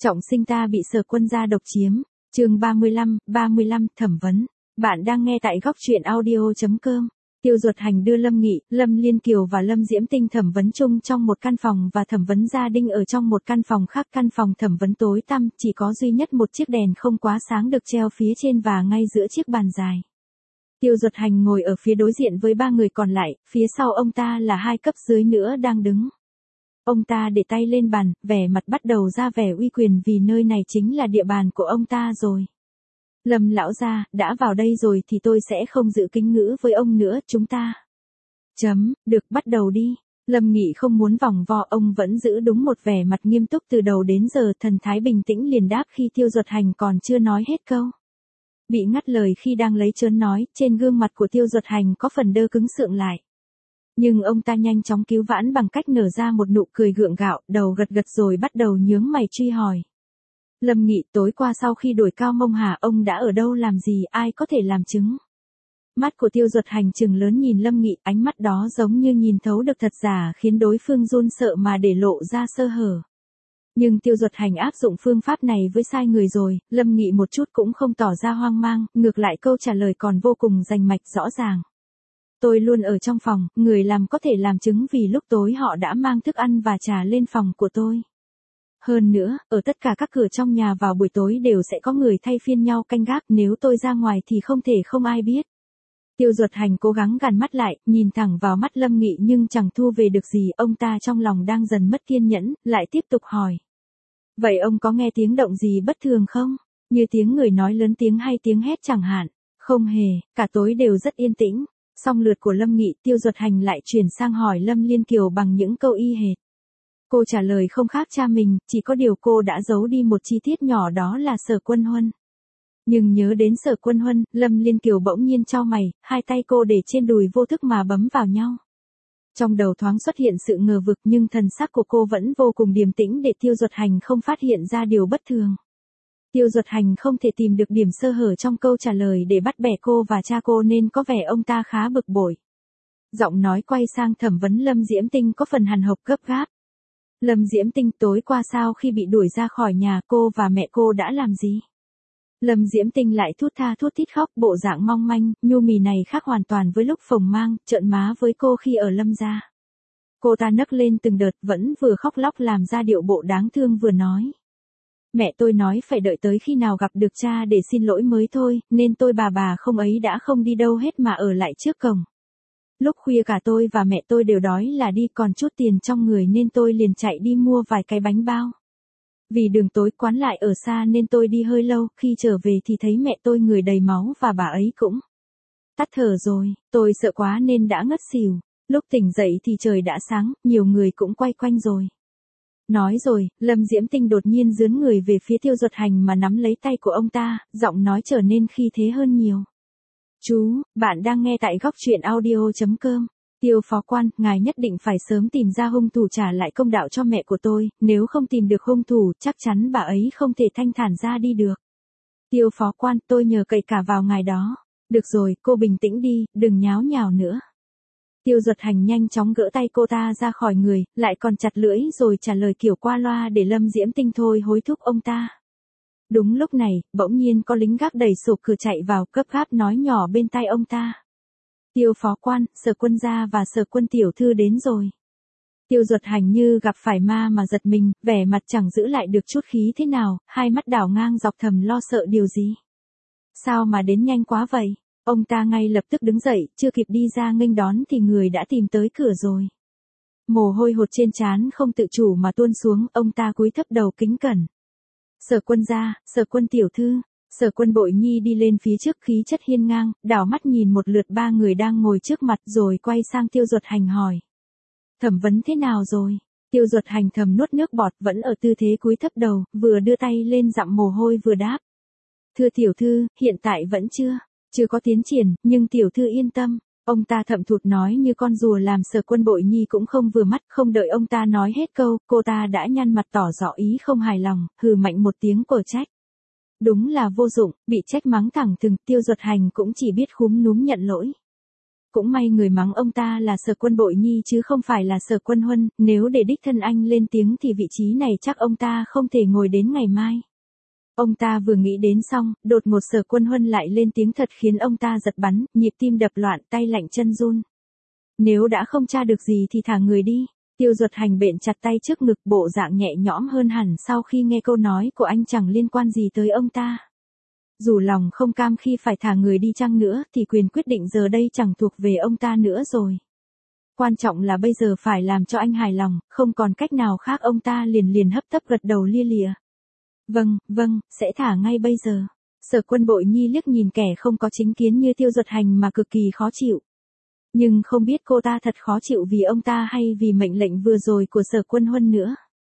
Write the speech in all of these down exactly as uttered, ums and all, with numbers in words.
Trọng sinh ta bị Sở Quân gia độc chiếm. Chương ba mươi lăm, ba mươi lăm thẩm vấn. Bạn đang nghe tại góc truyện audio chấm com. Tiêu Duật Hành đưa Lâm Nghị, Lâm Liên Kiều và Lâm Diễm Tinh thẩm vấn chung trong một căn phòng và thẩm vấn Gia Đinh ở trong một căn phòng khác. Căn phòng thẩm vấn tối tăm, chỉ có duy nhất một chiếc đèn không quá sáng được treo phía trên và ngay giữa chiếc bàn dài. Tiêu Duật Hành ngồi ở phía đối diện với ba người còn lại, phía sau ông ta là hai cấp dưới nữa đang đứng. Ông ta để tay lên bàn, vẻ mặt bắt đầu ra vẻ uy quyền vì nơi này chính là địa bàn của ông ta rồi. Lâm lão gia, đã vào đây rồi thì tôi sẽ không giữ kính ngữ với ông nữa, chúng ta. Chấm, được, bắt đầu đi. Lâm Nghị không muốn vòng vo, ông vẫn giữ đúng một vẻ mặt nghiêm túc từ đầu đến giờ, thần thái bình tĩnh liền đáp khi Tiêu Duật Hành còn chưa nói hết câu. Bị ngắt lời khi đang lấy trớn nói, trên gương mặt của Tiêu Duật Hành có phần đơ cứng sượng lại. Nhưng ông ta nhanh chóng cứu vãn bằng cách nở ra một nụ cười gượng gạo, đầu gật gật rồi bắt đầu nhướng mày truy hỏi. Lâm Nghị, tối qua sau khi đuổi Cao Mông Hà ông đã ở đâu làm gì, ai có thể làm chứng? Mắt của Tiêu Duật Hành trừng lớn nhìn Lâm Nghị, ánh mắt đó giống như nhìn thấu được thật giả khiến đối phương run sợ mà để lộ ra sơ hở. Nhưng Tiêu Duật Hành áp dụng phương pháp này với sai người rồi, Lâm Nghị một chút cũng không tỏ ra hoang mang, ngược lại câu trả lời còn vô cùng rành mạch rõ ràng. Tôi luôn ở trong phòng, người làm có thể làm chứng vì lúc tối họ đã mang thức ăn và trà lên phòng của tôi. Hơn nữa, ở tất cả các cửa trong nhà vào buổi tối đều sẽ có người thay phiên nhau canh gác, nếu tôi ra ngoài thì không thể không ai biết. Tiêu Duật Hành cố gắng gằn mắt lại, nhìn thẳng vào mắt Lâm Nghị nhưng chẳng thu về được gì, ông ta trong lòng đang dần mất kiên nhẫn, lại tiếp tục hỏi. Vậy ông có nghe tiếng động gì bất thường không? Như tiếng người nói lớn tiếng hay tiếng hét chẳng hạn? Không hề, cả tối đều rất yên tĩnh. Xong lượt của Lâm Nghị, Tiêu Duật Hành lại chuyển sang hỏi Lâm Liên Kiều bằng những câu y hệt. Cô trả lời không khác cha mình, chỉ có điều cô đã giấu đi một chi tiết nhỏ, đó là Sở Quân Huân. Nhưng nhớ đến Sở Quân Huân, Lâm Liên Kiều bỗng nhiên chau mày, hai tay cô để trên đùi vô thức mà bấm vào nhau. Trong đầu thoáng xuất hiện sự ngờ vực nhưng thần sắc của cô vẫn vô cùng điềm tĩnh để Tiêu Duật Hành không phát hiện ra điều bất thường. Tiêu Duật Hành không thể tìm được điểm sơ hở trong câu trả lời để bắt bẻ cô và cha cô nên có vẻ ông ta khá bực bội. Giọng nói quay sang thẩm vấn Lâm Diễm Tinh có phần hằn học gấp gáp. Lâm Diễm Tinh, tối qua sau khi bị đuổi ra khỏi nhà cô và mẹ cô đã làm gì? Lâm Diễm Tinh lại thút tha thút thít khóc, bộ dạng mong manh, nhu mì này khác hoàn toàn với lúc phồng mang, trợn má với cô khi ở Lâm gia. Cô ta nấc lên từng đợt, vẫn vừa khóc lóc làm ra điệu bộ đáng thương vừa nói. Mẹ tôi nói phải đợi tới khi nào gặp được cha để xin lỗi mới thôi, nên tôi bà bà không ấy đã không đi đâu hết mà ở lại trước cổng. Lúc khuya cả tôi và mẹ tôi đều đói là đi, còn chút tiền trong người nên tôi liền chạy đi mua vài cái bánh bao. Vì đường tối quán lại ở xa nên tôi đi hơi lâu, khi trở về thì thấy mẹ tôi người đầy máu và bà ấy cũng tắt thở rồi, tôi sợ quá nên đã ngất xỉu. Lúc tỉnh dậy thì trời đã sáng, nhiều người cũng quay quanh rồi. Nói rồi, Lâm Diễm Tinh đột nhiên dướn người về phía Tiêu Duật Hành mà nắm lấy tay của ông ta, giọng nói trở nên khí thế hơn nhiều. Chú, bạn đang nghe tại góc truyện audio chấm com. Tiêu phó quan, ngài nhất định phải sớm tìm ra hung thủ trả lại công đạo cho mẹ của tôi, nếu không tìm được hung thủ, chắc chắn bà ấy không thể thanh thản ra đi được. Tiêu phó quan, tôi nhờ cậy cả vào ngài đó. Được rồi, cô bình tĩnh đi, đừng nháo nhào nữa. Tiêu Duật Hành nhanh chóng gỡ tay cô ta ra khỏi người, lại còn chặt lưỡi rồi trả lời kiểu qua loa để Lâm Diễm Tinh thôi hối thúc ông ta. Đúng lúc này, bỗng nhiên có lính gác đẩy sổ cửa chạy vào, gấp gáp nói nhỏ bên tai ông ta. Tiêu phó quan, Sở Quân gia và Sở Quân tiểu thư đến rồi. Tiêu Duật Hành như gặp phải ma mà giật mình, vẻ mặt chẳng giữ lại được chút khí thế nào, hai mắt đảo ngang dọc thầm lo sợ điều gì. Sao mà đến nhanh quá vậy? Ông ta ngay lập tức đứng dậy, chưa kịp đi ra nghênh đón thì người đã tìm tới cửa rồi. Mồ hôi hột trên trán không tự chủ mà tuôn xuống, ông ta cúi thấp đầu kính cẩn. Sở Quân gia, Sở Quân tiểu thư. Sở Quân Bội Nhi đi lên phía trước khí chất hiên ngang, đảo mắt nhìn một lượt ba người đang ngồi trước mặt rồi quay sang Tiêu Duật Hành hỏi. Thẩm vấn thế nào rồi? Tiêu Duật Hành thầm nuốt nước bọt, vẫn ở tư thế cúi thấp đầu, vừa đưa tay lên dặm mồ hôi vừa đáp. Thưa tiểu thư, hiện tại vẫn chưa, chưa có tiến triển, nhưng tiểu thư yên tâm. Ông ta thậm thụt nói như con rùa làm Sở Quân Bội Nhi cũng không vừa mắt, không đợi ông ta nói hết câu, cô ta đã nhăn mặt tỏ rõ ý không hài lòng, hừ mạnh một tiếng của trách. Đúng là vô dụng, bị trách mắng thẳng thừng, Tiêu Duật Hành cũng chỉ biết khúm núm nhận lỗi. cũng may người mắng ông ta là Sở Quân Bội Nhi chứ không phải là Sở Quân Huân, nếu để đích thân anh lên tiếng thì vị trí này chắc ông ta không thể ngồi đến ngày mai. Ông ta vừa nghĩ đến xong, đột ngột Sở Quân Huân lại lên tiếng thật khiến ông ta giật bắn, nhịp tim đập loạn, tay lạnh chân run. Nếu đã không tra được gì thì thả người đi. Tiêu Duật Hành bện chặt tay trước ngực, bộ dạng nhẹ nhõm hơn hẳn sau khi nghe câu nói của anh chẳng liên quan gì tới ông ta. Dù lòng không cam khi phải thả người đi chăng nữa thì quyền quyết định giờ đây chẳng thuộc về ông ta nữa rồi. Quan trọng là bây giờ phải làm cho anh hài lòng, không còn cách nào khác. Ông ta liền liền hấp tấp gật đầu lia lịa. Vâng, vâng, sẽ thả ngay bây giờ. Sở Quân Bội Nhi liếc nhìn kẻ không có chính kiến như Tiêu Duật Hành mà cực kỳ khó chịu. Nhưng không biết cô ta thật khó chịu vì ông ta hay vì mệnh lệnh vừa rồi của Sở Quân Huân nữa.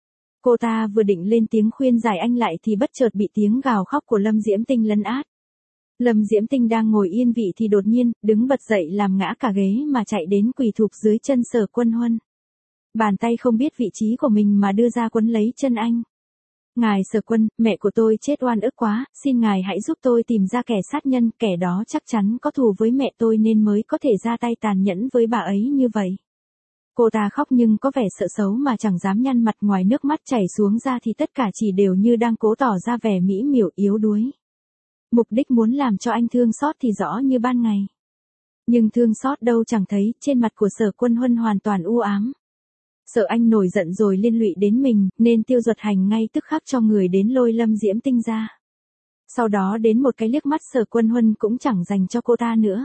Cô ta vừa định lên tiếng khuyên giải anh lại thì bất chợt bị tiếng gào khóc của Lâm Diễm Tinh lấn át. Lâm Diễm Tinh đang ngồi yên vị thì đột nhiên, đứng bật dậy làm ngã cả ghế mà chạy đến quỳ thụp dưới chân Sở Quân Huân. Bàn tay không biết vị trí của mình mà đưa ra quấn lấy chân anh. Ngài Sở Quân, mẹ của tôi chết oan ức quá, xin ngài hãy giúp tôi tìm ra kẻ sát nhân, kẻ đó chắc chắn có thù với mẹ tôi nên mới có thể ra tay tàn nhẫn với bà ấy như vậy. Cô ta khóc nhưng có vẻ sợ xấu mà chẳng dám nhăn mặt, ngoài nước mắt chảy xuống ra thì tất cả chỉ đều như đang cố tỏ ra vẻ mỹ miều yếu đuối. Mục đích muốn làm cho anh thương xót thì rõ như ban ngày. Nhưng thương xót đâu chẳng thấy, trên mặt của Sở Quân Huân hoàn toàn u ám. Sợ anh nổi giận rồi liên lụy đến mình, nên Tiêu Duật Hành ngay tức khắc cho người đến lôi Lâm Diễm Tinh ra. Sau đó đến một cái liếc mắt Sở Quân Huân cũng chẳng dành cho cô ta nữa.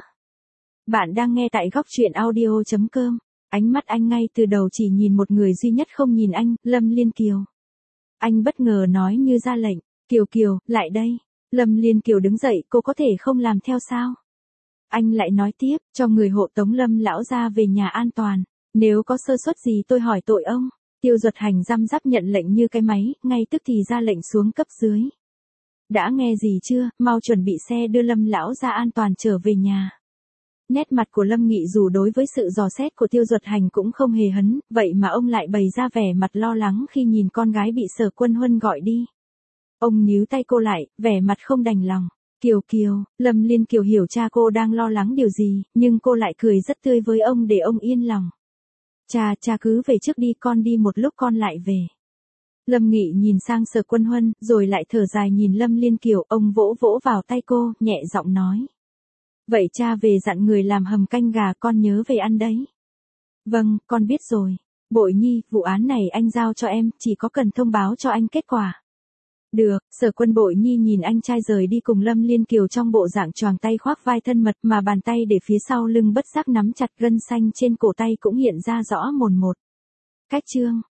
Bạn đang nghe tại góc truyện audio chấm com. Ánh mắt anh ngay từ đầu chỉ nhìn một người duy nhất không nhìn anh, Lâm Liên Kiều. Anh bất ngờ nói như ra lệnh, Kiều Kiều, lại đây. Lâm Liên Kiều đứng dậy, cô có thể không làm theo sao? Anh lại nói tiếp, cho người hộ tống Lâm lão ra về nhà an toàn. Nếu có sơ suất gì tôi hỏi tội ông. Tiêu Duật Hành răm rắp nhận lệnh như cái máy, ngay tức thì ra lệnh xuống cấp dưới. Đã nghe gì chưa, mau chuẩn bị xe đưa Lâm lão ra an toàn trở về nhà. Nét mặt của Lâm Nghị dù đối với sự dò xét của Tiêu Duật Hành cũng không hề hấn, vậy mà ông lại bày ra vẻ mặt lo lắng khi nhìn con gái bị Sở Quân Huân gọi đi. Ông níu tay cô lại, vẻ mặt không đành lòng. Kiều Kiều, Lâm Liên Kiều hiểu cha cô đang lo lắng điều gì, nhưng cô lại cười rất tươi với ông để ông yên lòng. Cha, cha cứ về trước đi, con đi một lúc con lại về. Lâm Nghị nhìn sang Sở Quân Huân, rồi lại thở dài nhìn Lâm Liên Kiều, ông vỗ vỗ vào tay cô, nhẹ giọng nói. Vậy cha về dặn người làm hầm canh gà, con nhớ về ăn đấy. Vâng, con biết rồi. Bội Nhi, vụ án này anh giao cho em, chỉ có cần thông báo cho anh kết quả. Được, Sở Quân Bội Nhi nhìn anh trai rời đi cùng Lâm Liên Kiều trong bộ dạng choàng tay khoác vai thân mật mà bàn tay để phía sau lưng bất giác nắm chặt, gân xanh trên cổ tay cũng hiện ra rõ mồn một. Cách chương